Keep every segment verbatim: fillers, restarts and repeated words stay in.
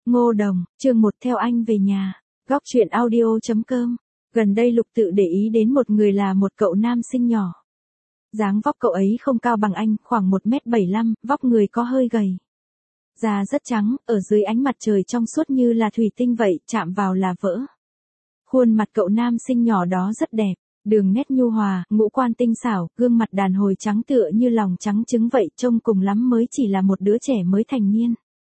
Ngô Đồng, chương một theo anh về nhà. Góc truyện audio chấm com. Gần đây Lục Tự để ý đến một người là một cậu nam sinh nhỏ. Dáng vóc cậu ấy không cao bằng anh, khoảng một mét bảy mươi lăm, vóc người có hơi gầy. Da rất trắng, ở dưới ánh mặt trời trong suốt như là thủy tinh vậy, chạm vào là vỡ. Khuôn mặt cậu nam sinh nhỏ đó rất đẹp, đường nét nhu hòa, ngũ quan tinh xảo, gương mặt đàn hồi trắng tựa như lòng trắng trứng vậy, trông cùng lắm mới chỉ là một đứa trẻ mới thành niên.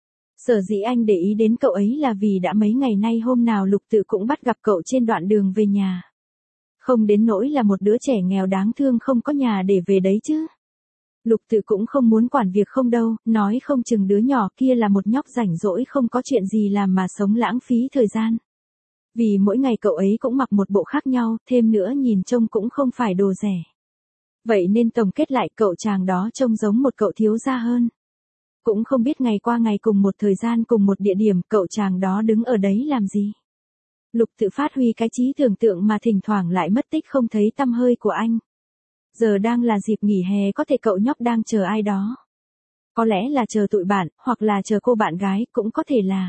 Sở dĩ anh để ý đến cậu ấy là vì đã mấy ngày nay hôm nào Lục Tự cũng bắt gặp cậu trên đoạn đường về nhà. Không đến nỗi là một đứa trẻ nghèo đáng thương không có nhà để về đấy chứ. Lục Tự cũng không muốn quản việc không đâu, nói không chừng đứa nhỏ kia là một nhóc rảnh rỗi không có chuyện gì làm mà sống lãng phí thời gian. Vì mỗi ngày cậu ấy cũng mặc một bộ khác nhau, thêm nữa nhìn trông cũng không phải đồ rẻ. Vậy nên tổng kết lại cậu chàng đó trông giống một cậu thiếu gia hơn. Cũng không biết ngày qua ngày cùng một thời gian cùng một địa điểm cậu chàng đó đứng ở đấy làm gì. Lục Tự phát huy cái trí tưởng tượng mà thỉnh thoảng lại mất tích không thấy tăm hơi của anh. Giờ đang là dịp nghỉ hè, có thể cậu nhóc đang chờ ai đó. Có lẽ là chờ tụi bạn, hoặc là chờ cô bạn gái, cũng có thể là.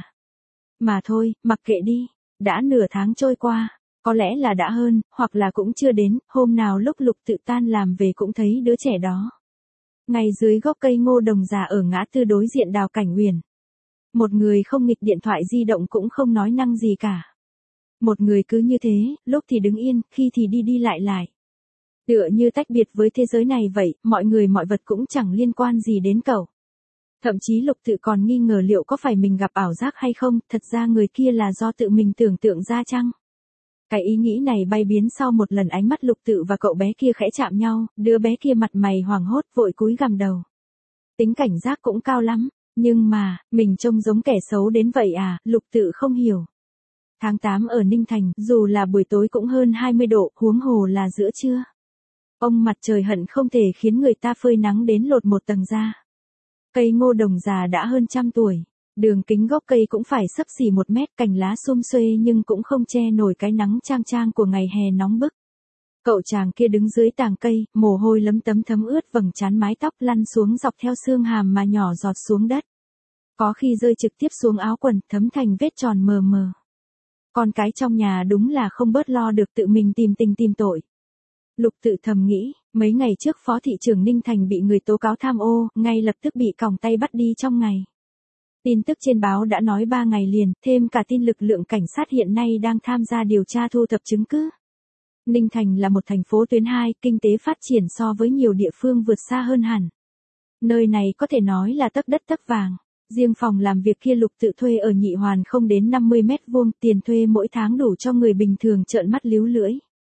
Mà thôi, mặc kệ đi. Đã nửa tháng trôi qua, có lẽ là đã hơn, hoặc là cũng chưa đến, hôm nào lúc Lục Tự tan làm về cũng thấy đứa trẻ đó. Ngay dưới gốc cây ngô đồng già ở ngã tư đối diện Đào Cảnh Uyển. Một người không nghịch điện thoại di động cũng không nói năng gì cả. Một người cứ như thế, lúc thì đứng yên, khi thì đi đi lại lại. Tựa như tách biệt với thế giới này vậy, mọi người mọi vật cũng chẳng liên quan gì đến cậu. Thậm chí Lục Tự còn nghi ngờ liệu có phải mình gặp ảo giác hay không, thật ra người kia là do tự mình tưởng tượng ra chăng? Cái ý nghĩ này bay biến sau một lần ánh mắt Lục Tự và cậu bé kia khẽ chạm nhau, đứa bé kia mặt mày hoảng hốt vội cúi gằm đầu. Tính cảnh giác cũng cao lắm, nhưng mà, mình trông giống kẻ xấu đến vậy à, Lục Tự không hiểu. Tháng tám ở Ninh Thành, dù là buổi tối cũng hơn hai mươi độ, huống hồ là giữa trưa. Ông mặt trời hận không thể khiến người ta phơi nắng đến lột một tầng da. Cây ngô đồng già đã hơn trăm tuổi, đường kính gốc cây cũng phải xấp xỉ một mét, cành lá sum xuê nhưng cũng không che nổi cái nắng chang chang của ngày hè nóng bức. Cậu chàng kia đứng dưới tàng cây, mồ hôi lấm tấm thấm ướt vầng trán, mái tóc lăn xuống dọc theo xương hàm mà nhỏ giọt xuống đất. Có khi rơi trực tiếp xuống áo quần, thấm thành vết tròn mờ mờ. Con cái trong nhà đúng là không bớt lo được tự mình tìm tình tìm tội. Lục Tự thầm nghĩ, mấy ngày trước Phó thị trưởng Ninh Thành bị người tố cáo tham ô, ngay lập tức bị còng tay bắt đi trong ngày. Tin tức trên báo đã nói ba ngày liền, thêm cả tin lực lượng cảnh sát hiện nay đang tham gia điều tra thu thập chứng cứ. Ninh Thành là một thành phố tuyến hai, kinh tế phát triển so với nhiều địa phương vượt xa hơn hẳn. Nơi này có thể nói là tấc đất tấc vàng. Riêng phòng làm việc kia Lục Tự thuê ở Nhị Hoàn không đến năm mươi mét vuông, tiền thuê mỗi tháng đủ cho người bình thường trợn mắt líu lưỡi.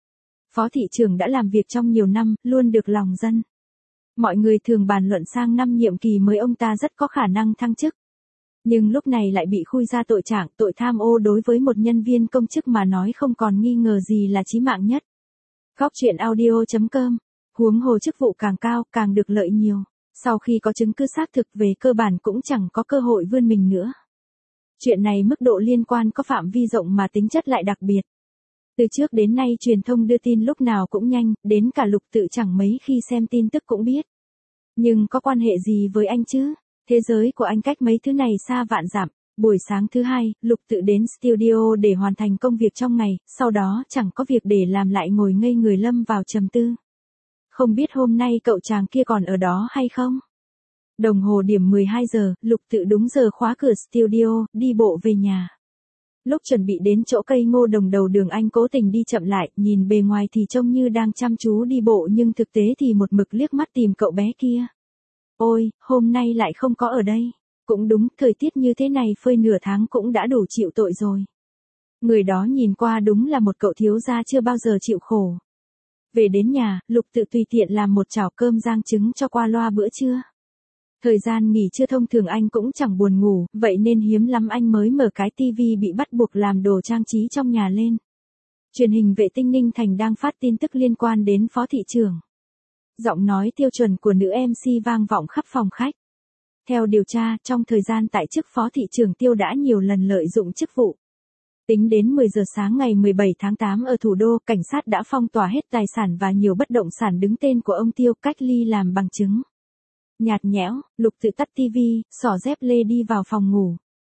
Phó thị trưởng đã làm việc trong nhiều năm, luôn được lòng dân. Mọi người thường bàn luận sang năm nhiệm kỳ mới ông ta rất có khả năng thăng chức. Nhưng lúc này lại bị khui ra tội trạng, tội tham ô đối với một nhân viên công chức mà nói không còn nghi ngờ gì là chí mạng nhất. Góc truyện audio chấm com. Huống hồ chức vụ càng cao, càng được lợi nhiều. Sau khi có chứng cứ xác thực về cơ bản cũng chẳng có cơ hội vươn mình nữa. Chuyện này mức độ liên quan có phạm vi rộng mà tính chất lại đặc biệt. Từ trước đến nay truyền thông đưa tin lúc nào cũng nhanh, đến cả Lục Tự chẳng mấy khi xem tin tức cũng biết. Nhưng có quan hệ gì với anh chứ? Thế giới của anh cách mấy thứ này xa vạn dặm. Buổi sáng thứ hai, Lục Tự đến studio để hoàn thành công việc trong ngày, sau đó chẳng có việc để làm lại ngồi ngây người lâm vào trầm tư. Không biết hôm nay cậu chàng kia còn ở đó hay không? Đồng hồ điểm mười hai giờ, Lục Tự đúng giờ khóa cửa studio, đi bộ về nhà. Lúc chuẩn bị đến chỗ cây ngô đồng đầu đường anh cố tình đi chậm lại, nhìn bề ngoài thì trông như đang chăm chú đi bộ nhưng thực tế thì một mực liếc mắt tìm cậu bé kia. Ôi, hôm nay lại không có ở đây. Cũng đúng, thời tiết như thế này phơi nửa tháng cũng đã đủ chịu tội rồi. Người đó nhìn qua đúng là một cậu thiếu gia chưa bao giờ chịu khổ. Về đến nhà, Lục Tự tùy tiện làm một chảo cơm rang trứng cho qua loa bữa trưa. Thời gian nghỉ trưa thông thường anh cũng chẳng buồn ngủ, vậy nên hiếm lắm anh mới mở cái tivi bị bắt buộc làm đồ trang trí trong nhà lên. Truyền hình vệ tinh Ninh Thành đang phát tin tức liên quan đến Phó thị trưởng. Giọng nói tiêu chuẩn của nữ em xê vang vọng khắp phòng khách. Theo điều tra, trong thời gian tại chức Phó thị trưởng Tiêu đã nhiều lần lợi dụng chức vụ. Tính đến mười giờ sáng ngày mười bảy tháng tám ở thủ đô, cảnh sát đã phong tỏa hết tài sản và nhiều bất động sản đứng tên của ông Tiêu, cách ly làm bằng chứng. Nhạt nhẽo, Lục Tự tắt tivi, xỏ dép lê đi vào phòng ngủ.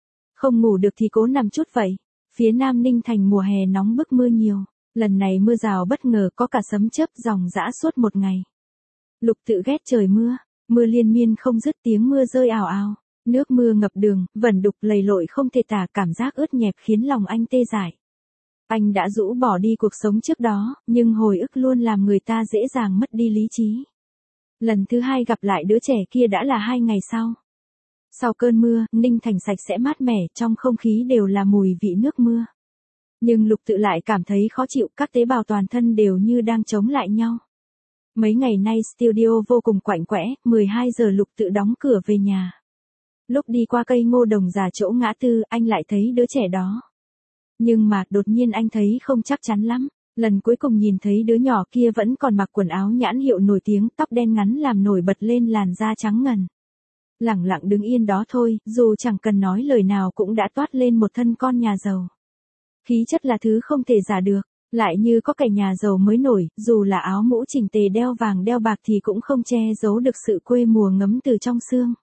Không ngủ được thì cố nằm chút vậy. Phía Nam Ninh Thành mùa hè nóng bức mưa nhiều. Lần này mưa rào bất ngờ có cả sấm chớp ròng rã suốt một ngày. Lục Tự ghét trời mưa. Mưa liên miên không dứt, tiếng mưa rơi ào ào. Nước mưa ngập đường, vẩn đục lầy lội không thể tả, cảm giác ướt nhẹp khiến lòng anh tê dại. Anh đã rũ bỏ đi cuộc sống trước đó, nhưng hồi ức luôn làm người ta dễ dàng mất đi lý trí. Lần thứ hai gặp lại đứa trẻ kia đã là hai ngày sau. Sau cơn mưa, Ninh Thành sạch sẽ mát mẻ, trong không khí đều là mùi vị nước mưa. Nhưng Lục Tự lại cảm thấy khó chịu, các tế bào toàn thân đều như đang chống lại nhau. Mấy ngày nay studio vô cùng quạnh quẽ, mười hai giờ Lục Tự đóng cửa về nhà. Lúc đi qua cây ngô đồng già chỗ ngã tư, anh lại thấy đứa trẻ đó. Nhưng mà, đột nhiên anh thấy không chắc chắn lắm. Lần cuối cùng nhìn thấy đứa nhỏ kia vẫn còn mặc quần áo nhãn hiệu nổi tiếng, tóc đen ngắn làm nổi bật lên làn da trắng ngần. Lẳng lặng đứng yên đó thôi, dù chẳng cần nói lời nào cũng đã toát lên một thân con nhà giàu. Khí chất là thứ không thể giả được, lại như có cảnh nhà giàu mới nổi, dù là áo mũ chỉnh tề đeo vàng đeo bạc thì cũng không che giấu được sự quê mùa ngấm từ trong xương.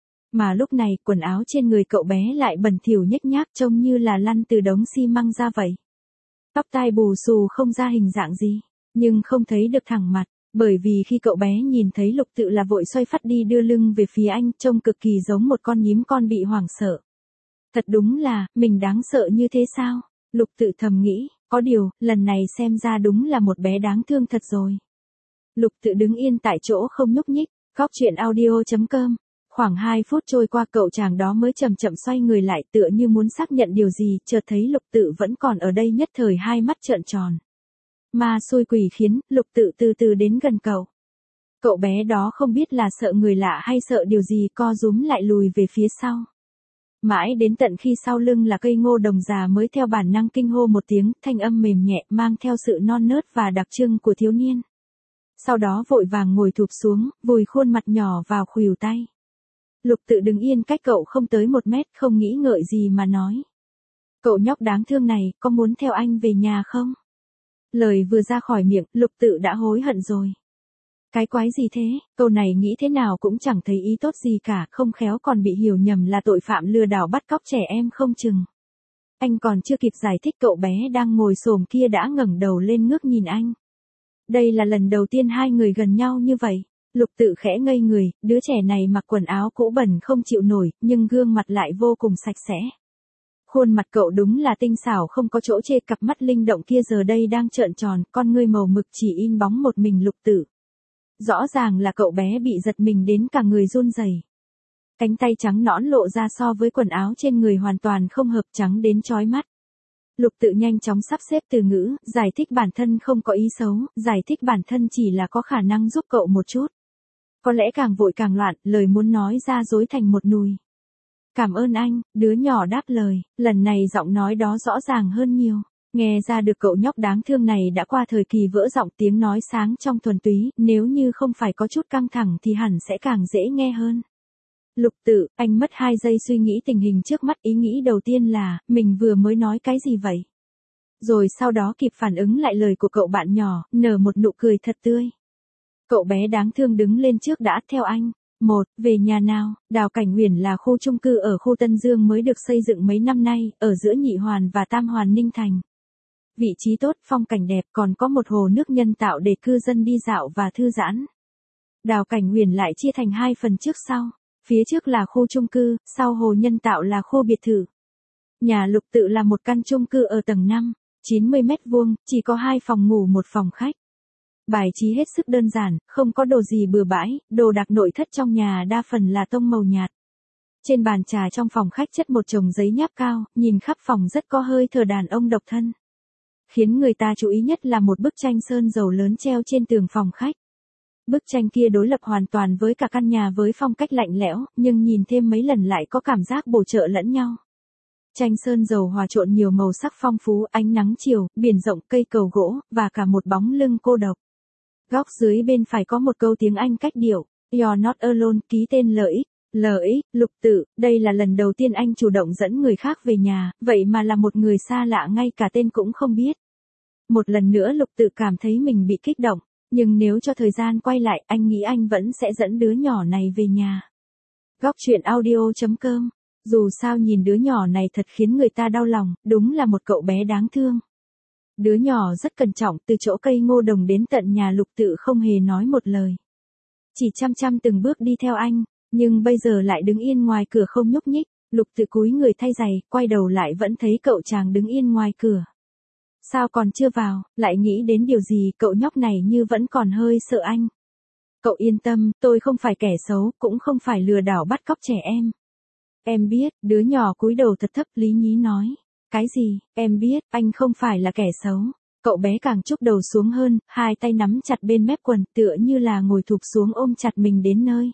Mà lúc này, quần áo trên người cậu bé lại bẩn thỉu nhếch nhác, trông như là lăn từ đống xi măng ra vậy. Tóc tai bù xù không ra hình dạng gì, nhưng không thấy được thẳng mặt, bởi vì khi cậu bé nhìn thấy Lục Tự là vội xoay phát đi đưa lưng về phía anh, trông cực kỳ giống một con nhím con bị hoảng sợ. Thật đúng là, mình đáng sợ như thế sao? Lục Tự thầm nghĩ, có điều, lần này xem ra đúng là một bé đáng thương thật rồi. Lục Tự đứng yên tại chỗ không nhúc nhích, góc chuyện audio chấm com. Khoảng hai phút trôi qua cậu chàng đó mới chậm chậm xoay người lại tựa như muốn xác nhận điều gì, chợt thấy Lục Tự vẫn còn ở đây, nhất thời hai mắt trợn tròn. Ma xui quỷ khiến, Lục Tự từ từ đến gần cậu. Cậu bé đó không biết là sợ người lạ hay sợ điều gì, co rúm lại lùi về phía sau. Mãi đến tận khi sau lưng là cây ngô đồng già mới theo bản năng kinh hô một tiếng, thanh âm mềm nhẹ mang theo sự non nớt và đặc trưng của thiếu niên. Sau đó vội vàng ngồi thụp xuống, vùi khuôn mặt nhỏ vào khuỷu tay. Lục Tự đứng yên cách cậu không tới một mét, không nghĩ ngợi gì mà nói. Cậu nhóc đáng thương này, có muốn theo anh về nhà không? Lời vừa ra khỏi miệng, Lục Tự đã hối hận rồi. Cái quái gì thế, câu này nghĩ thế nào cũng chẳng thấy ý tốt gì cả, không khéo còn bị hiểu nhầm là tội phạm lừa đảo bắt cóc trẻ em không chừng. Anh còn chưa kịp giải thích, cậu bé đang ngồi xổm kia đã ngẩng đầu lên ngước nhìn anh. Đây là lần đầu tiên hai người gần nhau như vậy. Lục Tự khẽ ngây người, đứa trẻ này mặc quần áo cũ bẩn không chịu nổi, nhưng gương mặt lại vô cùng sạch sẽ. Khuôn mặt cậu đúng là tinh xảo không có chỗ chê, cặp mắt linh động kia giờ đây đang trợn tròn, con ngươi màu mực chỉ in bóng một mình Lục Tự. Rõ ràng là cậu bé bị giật mình đến cả người run rẩy. Cánh tay trắng nõn lộ ra so với quần áo trên người hoàn toàn không hợp, trắng đến chói mắt. Lục Tự nhanh chóng sắp xếp từ ngữ, giải thích bản thân không có ý xấu, giải thích bản thân chỉ là có khả năng giúp cậu một chút. Có lẽ càng vội càng loạn, lời muốn nói ra rối thành một nùi. Cảm ơn anh, đứa nhỏ đáp lời, lần này giọng nói đó rõ ràng hơn nhiều. Nghe ra được cậu nhóc đáng thương này đã qua thời kỳ vỡ giọng, tiếng nói sáng trong thuần túy, nếu như không phải có chút căng thẳng thì hẳn sẽ càng dễ nghe hơn. Lục Tự, anh mất hai giây suy nghĩ tình hình trước mắt, ý nghĩ đầu tiên là, mình vừa mới nói cái gì vậy? Rồi sau đó kịp phản ứng lại lời của cậu bạn nhỏ, nở một nụ cười thật tươi. Cậu bé đáng thương đứng lên trước đã, theo anh. Một, về nhà nào, Đào Cảnh Huyền là khu chung cư ở khu Tân Dương mới được xây dựng mấy năm nay, ở giữa Nhị Hoàn và Tam Hoàn Ninh Thành. Vị trí tốt, phong cảnh đẹp, còn có một hồ nước nhân tạo để cư dân đi dạo và thư giãn. Đào Cảnh Huyền lại chia thành hai phần trước sau. Phía trước là khu chung cư, sau hồ nhân tạo là khu biệt thự. Nhà Lục Tự là một căn chung cư ở tầng năm, chín mươi mét vuông, chỉ có hai phòng ngủ một phòng khách. Bài trí hết sức đơn giản, không có đồ gì bừa bãi, đồ đạc nội thất trong nhà đa phần là tông màu nhạt. Trên bàn trà trong phòng khách chất một chồng giấy nháp cao, nhìn khắp phòng rất có hơi thở đàn ông độc thân. Khiến người ta chú ý nhất là một bức tranh sơn dầu lớn treo trên tường phòng khách. Bức tranh kia đối lập hoàn toàn với cả căn nhà với phong cách lạnh lẽo, nhưng nhìn thêm mấy lần lại có cảm giác bổ trợ lẫn nhau. Tranh sơn dầu hòa trộn nhiều màu sắc phong phú, ánh nắng chiều, biển rộng, cây cầu gỗ, và cả một bóng lưng cô độc. Góc dưới bên phải có một câu tiếng Anh cách điệu, You're not alone, ký tên Lợi Ích. Lợi Ích, Lục Tự, đây là lần đầu tiên anh chủ động dẫn người khác về nhà, vậy mà là một người xa lạ ngay cả tên cũng không biết. Một lần nữa Lục Tự cảm thấy mình bị kích động, nhưng nếu cho thời gian quay lại, anh nghĩ anh vẫn sẽ dẫn đứa nhỏ này về nhà. Góc chuyện audio chấm com Dù sao nhìn đứa nhỏ này thật khiến người ta đau lòng, đúng là một cậu bé đáng thương. Đứa nhỏ rất cẩn trọng, từ chỗ cây ngô đồng đến tận nhà Lục Tự không hề nói một lời. Chỉ chăm chăm từng bước đi theo anh, nhưng bây giờ lại đứng yên ngoài cửa không nhúc nhích. Lục Tự cúi người thay giày, quay đầu lại vẫn thấy cậu chàng đứng yên ngoài cửa. Sao còn chưa vào, lại nghĩ đến điều gì, cậu nhóc này như vẫn còn hơi sợ anh. Cậu yên tâm, tôi không phải kẻ xấu, cũng không phải lừa đảo bắt cóc trẻ em. Em biết, đứa nhỏ cúi đầu thật thấp, lý nhí nói. Cái gì, em biết, anh không phải là kẻ xấu. Cậu bé càng chúc đầu xuống hơn, hai tay nắm chặt bên mép quần, tựa như là ngồi thụp xuống ôm chặt mình đến nơi.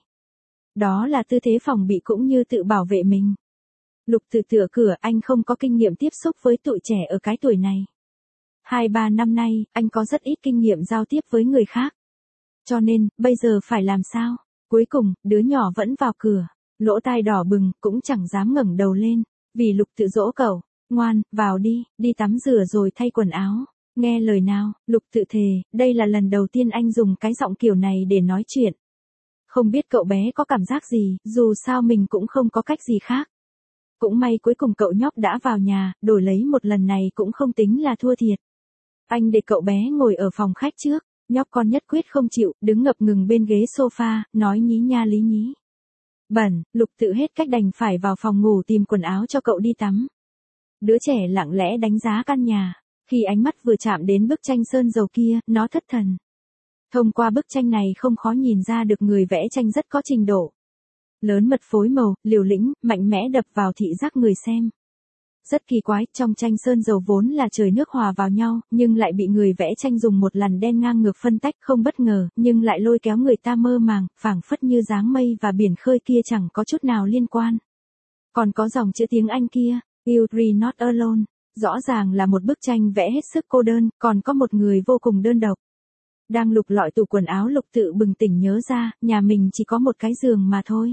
Đó là tư thế phòng bị cũng như tự bảo vệ mình. Lục Tự tựa cửa, anh không có kinh nghiệm tiếp xúc với tụi trẻ ở cái tuổi này. Hai ba năm nay, anh có rất ít kinh nghiệm giao tiếp với người khác. Cho nên, bây giờ phải làm sao? Cuối cùng, đứa nhỏ vẫn vào cửa, lỗ tai đỏ bừng, cũng chẳng dám ngẩng đầu lên, vì Lục Tự dỗ cậu, ngoan, vào đi, đi tắm rửa rồi thay quần áo. Nghe lời nào, Lục Tự thề, đây là lần đầu tiên anh dùng cái giọng kiểu này để nói chuyện. Không biết cậu bé có cảm giác gì, dù sao mình cũng không có cách gì khác. Cũng may cuối cùng cậu nhóc đã vào nhà, đổi lấy một lần này cũng không tính là thua thiệt. Anh để cậu bé ngồi ở phòng khách trước, nhóc con nhất quyết không chịu, đứng ngập ngừng bên ghế sofa, nói nhí nha lý nhí. Bẩn, Lục Tự hết cách đành phải vào phòng ngủ tìm quần áo cho cậu đi tắm. Đứa trẻ lặng lẽ đánh giá căn nhà, khi ánh mắt vừa chạm đến bức tranh sơn dầu kia, nó thất thần. Thông qua bức tranh này không khó nhìn ra được người vẽ tranh rất có trình độ. Lớn mật phối màu, liều lĩnh, mạnh mẽ đập vào thị giác người xem. Rất kỳ quái, trong tranh sơn dầu vốn là trời nước hòa vào nhau, nhưng lại bị người vẽ tranh dùng một lằn đen ngang ngược phân tách, không bất ngờ, nhưng lại lôi kéo người ta mơ màng, phảng phất như dáng mây và biển khơi kia chẳng có chút nào liên quan. Còn có dòng chữ tiếng Anh kia, You're not alone, rõ ràng là một bức tranh vẽ hết sức cô đơn, còn có một người vô cùng đơn độc. Đang lục lọi tủ quần áo, Lục Tự bừng tỉnh nhớ ra, nhà mình chỉ có một cái giường mà thôi.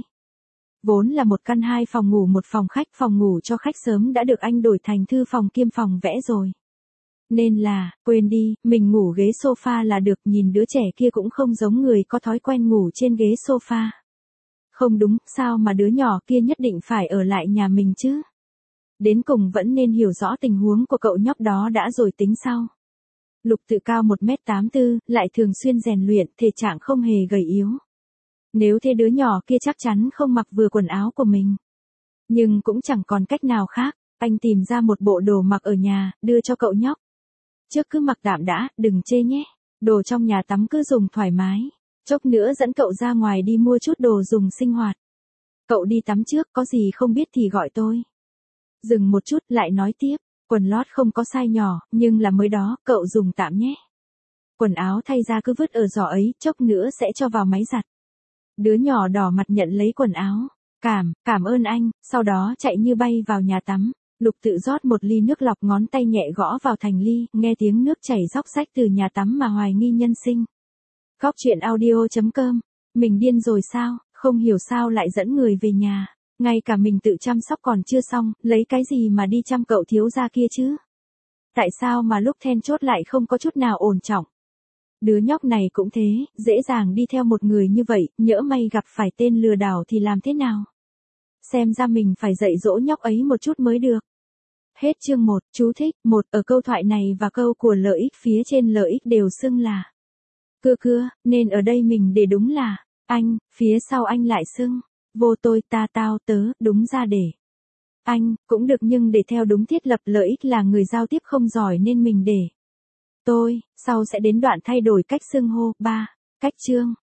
Vốn là một căn hai phòng ngủ một phòng khách, phòng ngủ cho khách sớm đã được anh đổi thành thư phòng kiêm phòng vẽ rồi. Nên là, quên đi, mình ngủ ghế sofa là được, nhìn đứa trẻ kia cũng không giống người có thói quen ngủ trên ghế sofa. Không đúng, sao mà đứa nhỏ kia nhất định phải ở lại nhà mình chứ? Đến cùng vẫn nên hiểu rõ tình huống của cậu nhóc đó đã rồi tính sau. Lục Tự cao một mét tám mươi tư, lại thường xuyên rèn luyện, thể trạng không hề gầy yếu. Nếu thế đứa nhỏ kia chắc chắn không mặc vừa quần áo của mình. Nhưng cũng chẳng còn cách nào khác, anh tìm ra một bộ đồ mặc ở nhà, đưa cho cậu nhóc. Trước cứ mặc tạm đã, đừng chê nhé. Đồ trong nhà tắm cứ dùng thoải mái. Chốc nữa dẫn cậu ra ngoài đi mua chút đồ dùng sinh hoạt. Cậu đi tắm trước, có gì không biết thì gọi tôi. Dừng một chút, lại nói tiếp. Quần lót không có size nhỏ, nhưng là mới đó, cậu dùng tạm nhé. Quần áo thay ra cứ vứt ở giỏ ấy, chốc nữa sẽ cho vào máy giặt. Đứa nhỏ đỏ mặt nhận lấy quần áo. Cảm, cảm ơn anh, sau đó chạy như bay vào nhà tắm. Lục Tự rót một ly nước lọc, ngón tay nhẹ gõ vào thành ly, nghe tiếng nước chảy róc rách từ nhà tắm mà hoài nghi nhân sinh. Góc chuyện audio chấm com. Mình điên rồi sao, không hiểu sao lại dẫn người về nhà. Ngay cả mình tự chăm sóc còn chưa xong, lấy cái gì mà đi chăm cậu thiếu gia kia chứ? Tại sao mà lúc then chốt lại không có chút nào ổn trọng? Đứa nhóc này cũng thế, dễ dàng đi theo một người như vậy, nhỡ may gặp phải tên lừa đảo thì làm thế nào? Xem ra mình phải dạy dỗ nhóc ấy một chút mới được. Hết chương một, chú thích, một, ở câu thoại này và câu của lợi ích phía trên lợi ích đều xưng là cưa cưa, nên ở đây mình để đúng là anh, phía sau anh lại xưng vô tôi, ta, tao, tớ, đúng ra để anh, cũng được nhưng để theo đúng thiết lập, lợi ích là người giao tiếp không giỏi nên mình để tôi, sau sẽ đến đoạn thay đổi cách xưng hô. Ba. Cách chương